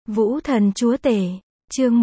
Vũ thần chúa tể, chương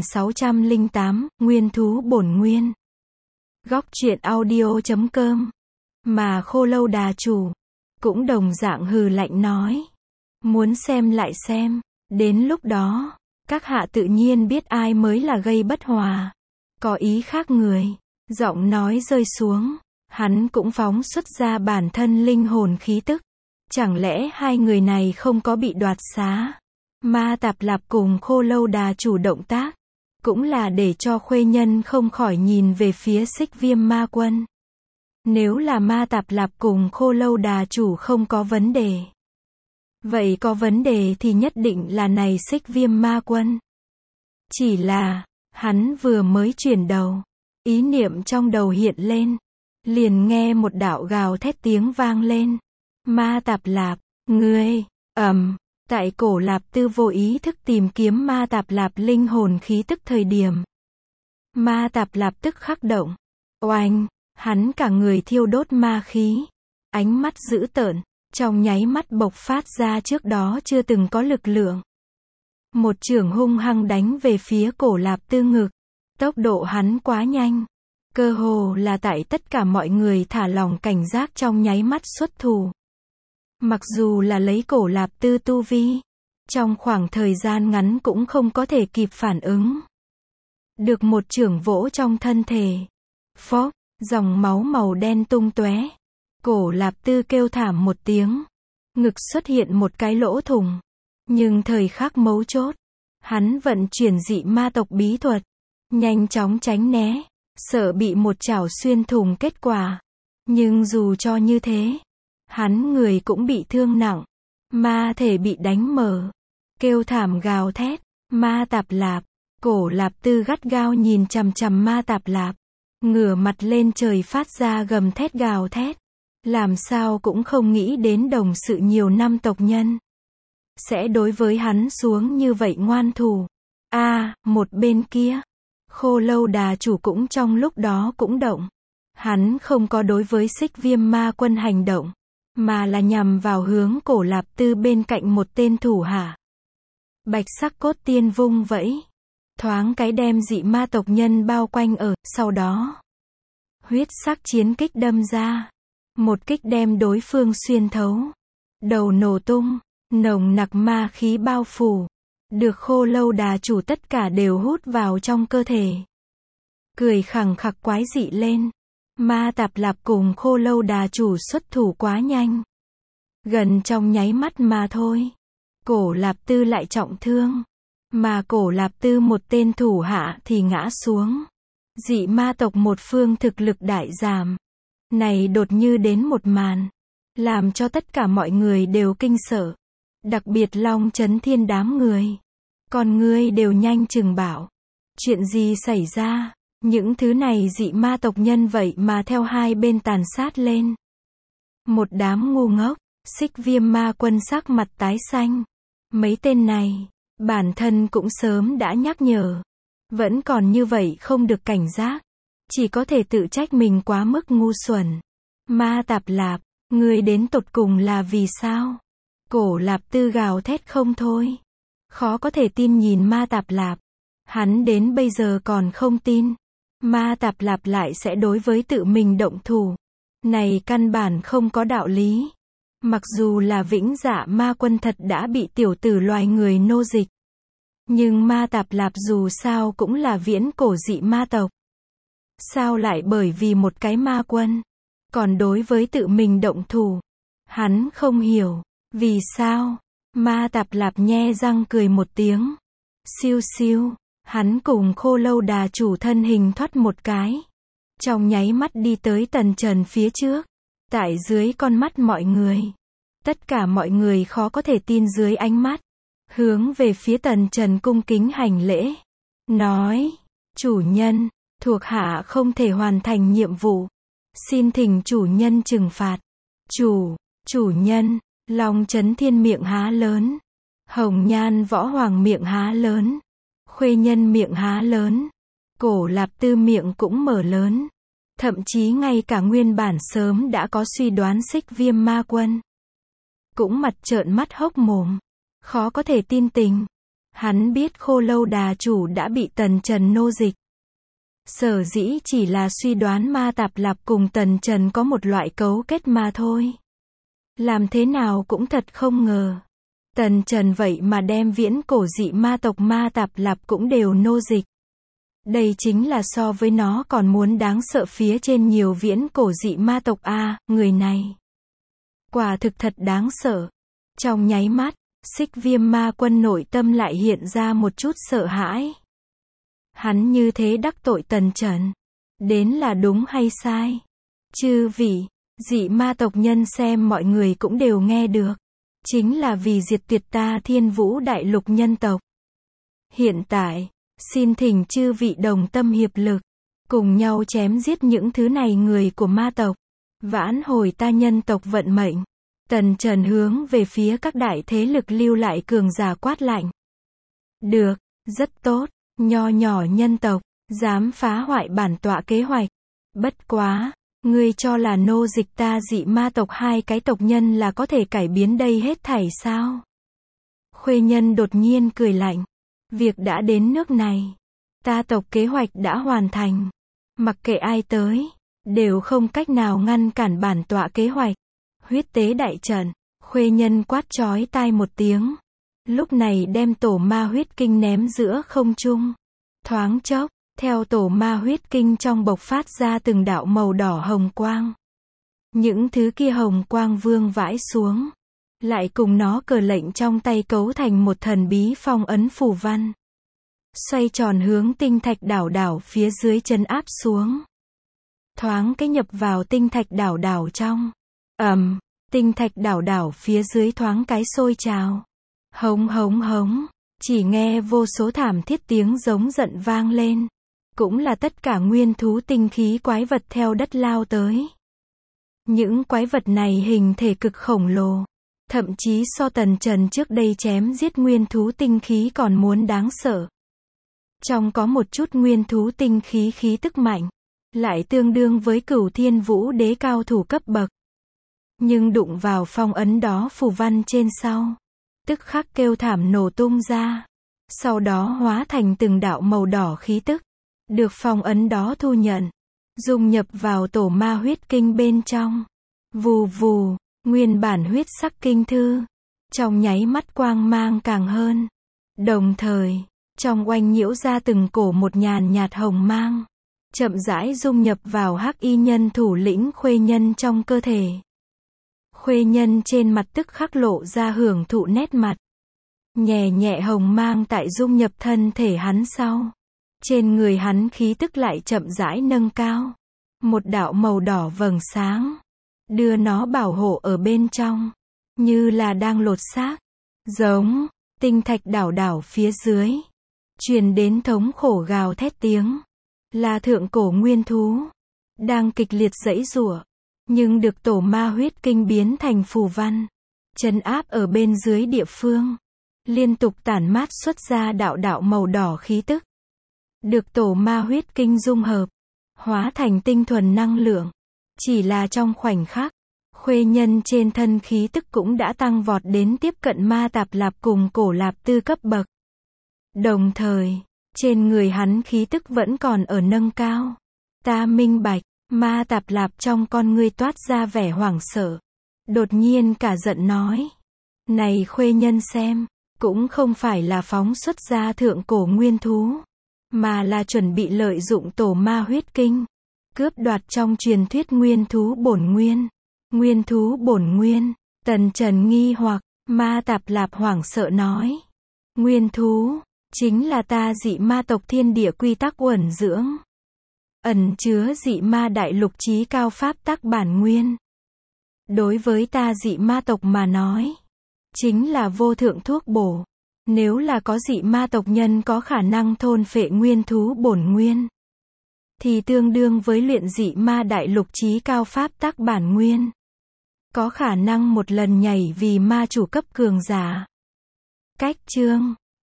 1608, Nguyên thú bổn nguyên. Góc truyện audio.com. Mà Khô Lâu Đà chủ cũng đồng dạng hừ lạnh nói. Muốn xem lại xem, đến lúc đó, các hạ tự nhiên biết ai mới là gây bất hòa. Có ý khác người, giọng nói rơi xuống, hắn cũng phóng xuất ra bản thân linh hồn khí tức. Chẳng lẽ hai người này không có bị đoạt xá? Ma Tạp Lạp cùng Khô Lâu Đà chủ động tác, cũng là để cho Khuê Nhân không khỏi nhìn về phía Xích Viêm Ma Quân. Nếu là Ma Tạp Lạp cùng Khô Lâu Đà chủ không có vấn đề, vậy có vấn đề thì nhất định là này Xích Viêm Ma Quân. Chỉ là, hắn vừa mới chuyển đầu, ý niệm trong đầu hiện lên, liền nghe một đạo gào thét tiếng vang lên. Ma Tạp Lạp, ngươi, tại Cổ Lạp Tư vô ý thức tìm kiếm Ma Tạp Lạp linh hồn khí tức thời điểm. Ma Tạp Lạp tức khắc động. Oanh, hắn cả người thiêu đốt ma khí. Ánh mắt dữ tợn, trong nháy mắt bộc phát ra trước đó chưa từng có lực lượng. Một chưởng hung hăng đánh về phía Cổ Lạp Tư ngực. Tốc độ hắn quá nhanh. Cơ hồ là tại tất cả mọi người thả lỏng cảnh giác trong nháy mắt xuất thủ. Mặc dù là lấy Cổ Lạp Tư tu vi, trong khoảng thời gian ngắn cũng không có thể kịp phản ứng. Được một chưởng vỗ trong thân thể. Phốc, dòng máu màu đen tung tóe. Cổ Lạp Tư kêu thảm một tiếng. Ngực xuất hiện một cái lỗ thủng. Nhưng thời khắc mấu chốt, hắn vận chuyển dị ma tộc bí thuật, nhanh chóng tránh né, sợ bị một chảo xuyên thủng kết quả. Nhưng dù cho như thế, hắn người cũng bị thương nặng, ma thể bị đánh mở, kêu thảm gào thét. Ma Tạp Lạp, Cổ Lạp Tư gắt gao nhìn chằm chằm Ma Tạp Lạp, ngửa mặt lên trời phát ra gầm thét gào thét, làm sao cũng không nghĩ đến đồng sự nhiều năm tộc nhân sẽ đối với hắn xuống như vậy ngoan thủ. Một bên kia, Khô Lâu Đà chủ cũng trong lúc đó cũng động. Hắn không có đối với Xích Viêm Ma Quân hành động, mà là nhằm vào hướng Cổ Lạp Tư bên cạnh một tên thủ hạ. Bạch sắc cốt tiên vung vẫy, thoáng cái đem dị ma tộc nhân bao quanh ở, sau đó huyết sắc chiến kích đâm ra, một kích đem đối phương xuyên thấu, đầu nổ tung, nồng nặc ma khí bao phủ, được Khô Lâu Đà chủ tất cả đều hút vào trong cơ thể. Cười khẳng khặc quái dị lên. Ma Tạp Lạp cùng Khô Lâu Đà chủ xuất thủ quá nhanh, gần trong nháy mắt mà thôi, Cổ Lạp Tư lại trọng thương, mà Cổ Lạp Tư một tên thủ hạ thì ngã xuống. Dị ma tộc một phương thực lực đại giảm. Này đột như đến một màn, làm cho tất cả mọi người đều kinh sợ, đặc biệt Long Chấn Thiên đám người. Còn ngươi đều nhanh chừng bảo, chuyện gì xảy ra? Những thứ này dị ma tộc nhân vậy mà theo hai bên tàn sát lên. Một đám ngu ngốc. Xích Viêm Ma Quân sắc mặt tái xanh. Mấy tên này, bản thân cũng sớm đã nhắc nhở, vẫn còn như vậy không được cảnh giác, chỉ có thể tự trách mình quá mức ngu xuẩn. Ma Tạp Lạp, ngươi đến tột cùng là vì sao? Cổ Lạp Tư gào thét không thôi, khó có thể tin nhìn Ma Tạp Lạp. Hắn đến bây giờ còn không tin Ma Tạp Lạp lại sẽ đối với tự mình động thủ. Này căn bản không có đạo lý. Mặc dù là Vĩnh Dạ Ma Quân thật đã bị tiểu tử loài người nô dịch, nhưng Ma Tạp Lạp dù sao cũng là viễn cổ dị ma tộc. Sao lại bởi vì một cái ma quân, còn đối với tự mình động thủ? Hắn không hiểu. Vì sao? Ma Tạp Lạp nhe răng cười một tiếng. Siêu siêu. Hắn cùng Khô Lâu Đà chủ thân hình thoát một cái, trong nháy mắt đi tới Tần Trần phía trước. Tại dưới con mắt mọi người, tất cả mọi người khó có thể tin dưới ánh mắt, hướng về phía Tần Trần cung kính hành lễ, nói: chủ nhân, thuộc hạ không thể hoàn thành nhiệm vụ, xin thỉnh chủ nhân trừng phạt. Chủ nhân. Long Chấn Thiên miệng há lớn, Hồng Nhan Võ Hoàng miệng há lớn, Khuê Nhân miệng há lớn, Cổ Lạp Tư miệng cũng mở lớn. Thậm chí ngay cả nguyên bản sớm đã có suy đoán Xích Viêm Ma Quân cũng mặt trợn mắt hốc mồm, khó có thể tin tình. Hắn biết Khô Lâu Đà chủ đã bị Tần Trần nô dịch. Sở dĩ chỉ là suy đoán Ma Tạp Lạp cùng Tần Trần có một loại cấu kết mà thôi. Làm thế nào cũng thật không ngờ. Tần Trần vậy mà đem viễn cổ dị ma tộc Ma Tạp Lạp cũng đều nô dịch. Đây chính là so với nó còn muốn đáng sợ phía trên nhiều viễn cổ dị ma tộc a, người này. Quả thực thật đáng sợ. Trong nháy mắt, Xích Viêm Ma Quân nội tâm lại hiện ra một chút sợ hãi. Hắn như thế đắc tội Tần Trần. Đến là đúng hay sai? Chư vị, dị ma tộc nhân xem mọi người cũng đều nghe được. Chính là vì diệt tuyệt ta Thiên Vũ Đại Lục nhân tộc. Hiện tại, xin thỉnh chư vị đồng tâm hiệp lực, cùng nhau chém giết những thứ này người của ma tộc, vãn hồi ta nhân tộc vận mệnh. Tần Trần hướng về phía các đại thế lực lưu lại cường giả quát lạnh. Được, rất tốt, nho nhỏ nhân tộc, dám phá hoại bản tọa kế hoạch. Bất quá, ngươi cho là nô dịch ta dị ma tộc hai cái tộc nhân là có thể cải biến đây hết thảy sao? Khuê Nhân đột nhiên cười lạnh. Việc đã đến nước này, ta tộc kế hoạch đã hoàn thành. Mặc kệ ai tới, đều không cách nào ngăn cản bản tọa kế hoạch. Huyết tế đại trận, Khuê Nhân quát chói tai một tiếng. Lúc này đem tổ ma huyết kinh ném giữa không trung. Thoáng chốc, theo tổ ma huyết kinh trong bộc phát ra từng đạo màu đỏ hồng quang. Những thứ kia hồng quang vương vãi xuống. Lại cùng nó cờ lệnh trong tay cấu thành một thần bí phong ấn phù văn. Xoay tròn hướng tinh thạch đảo phía dưới chân áp xuống. Thoáng cái nhập vào tinh thạch đảo trong. Tinh thạch đảo phía dưới thoáng cái sôi trào. Hống hống hống, chỉ nghe vô số thảm thiết tiếng giống giận vang lên. Cũng là tất cả nguyên thú tinh khí quái vật theo đất lao tới. Những quái vật này hình thể cực khổng lồ. Thậm chí so Tần Trần trước đây chém giết nguyên thú tinh khí còn muốn đáng sợ. Trong có một chút nguyên thú tinh khí khí tức mạnh. Lại tương đương với Cửu Thiên Vũ Đế cao thủ cấp bậc. Nhưng đụng vào phong ấn đó phù văn trên sau. Tức khắc kêu thảm nổ tung ra. Sau đó hóa thành từng đạo màu đỏ khí tức. Được phong ấn đó thu nhận. Dung nhập vào tổ ma huyết kinh bên trong. Vù vù, nguyên bản huyết sắc kinh thư. Trong nháy mắt quang mang càng hơn. Đồng thời, trong oanh nhiễu ra từng cổ một nhàn nhạt hồng mang. Chậm rãi dung nhập vào hắc y nhân thủ lĩnh Khuê Nhân trong cơ thể. Khuê Nhân trên mặt tức khắc lộ ra hưởng thụ nét mặt. Nhẹ nhẹ hồng mang tại dung nhập thân thể hắn sau. Trên người hắn khí tức lại chậm rãi nâng cao. Một đạo màu đỏ vầng sáng. Đưa nó bảo hộ ở bên trong. Như là đang lột xác. Giống, tinh thạch đảo phía dưới. Truyền đến thống khổ gào thét tiếng. Là thượng cổ nguyên thú. Đang kịch liệt giãy giụa. Nhưng được tổ ma huyết kinh biến thành phù văn. Trấn áp ở bên dưới địa phương. Liên tục tản mát xuất ra đạo màu đỏ khí tức. Được tổ ma huyết kinh dung hợp. Hóa thành tinh thuần năng lượng. Chỉ là trong khoảnh khắc. Khuê Nhân trên thân khí tức cũng đã tăng vọt đến tiếp cận Ma Tạp Lạp cùng Cổ Lạp Tư cấp bậc. Đồng thời, trên người hắn khí tức vẫn còn ở nâng cao. Ta minh bạch, Ma Tạp Lạp trong con ngươi toát ra vẻ hoảng sợ. Đột nhiên cả giận nói. Này Khuê Nhân xem, cũng không phải là phóng xuất ra thượng cổ nguyên thú. Mà là chuẩn bị lợi dụng tổ ma huyết kinh. Cướp đoạt trong truyền thuyết nguyên thú bổn nguyên. Nguyên thú bổn nguyên. Tần Trần nghi hoặc, Ma Tạp Lạp hoảng sợ nói. Nguyên thú, chính là ta dị ma tộc thiên địa quy tắc uẩn dưỡng. Ẩn chứa dị ma đại lục chí cao pháp tắc bản nguyên. Đối với ta dị ma tộc mà nói. Chính là vô thượng thuốc bổ. Nếu là có dị ma tộc nhân có khả năng thôn phệ nguyên thú bổn nguyên. Thì tương đương với luyện dị ma đại lục chí cao pháp tắc bản nguyên. Có khả năng một lần nhảy vì ma chủ cấp cường giả. Cách chương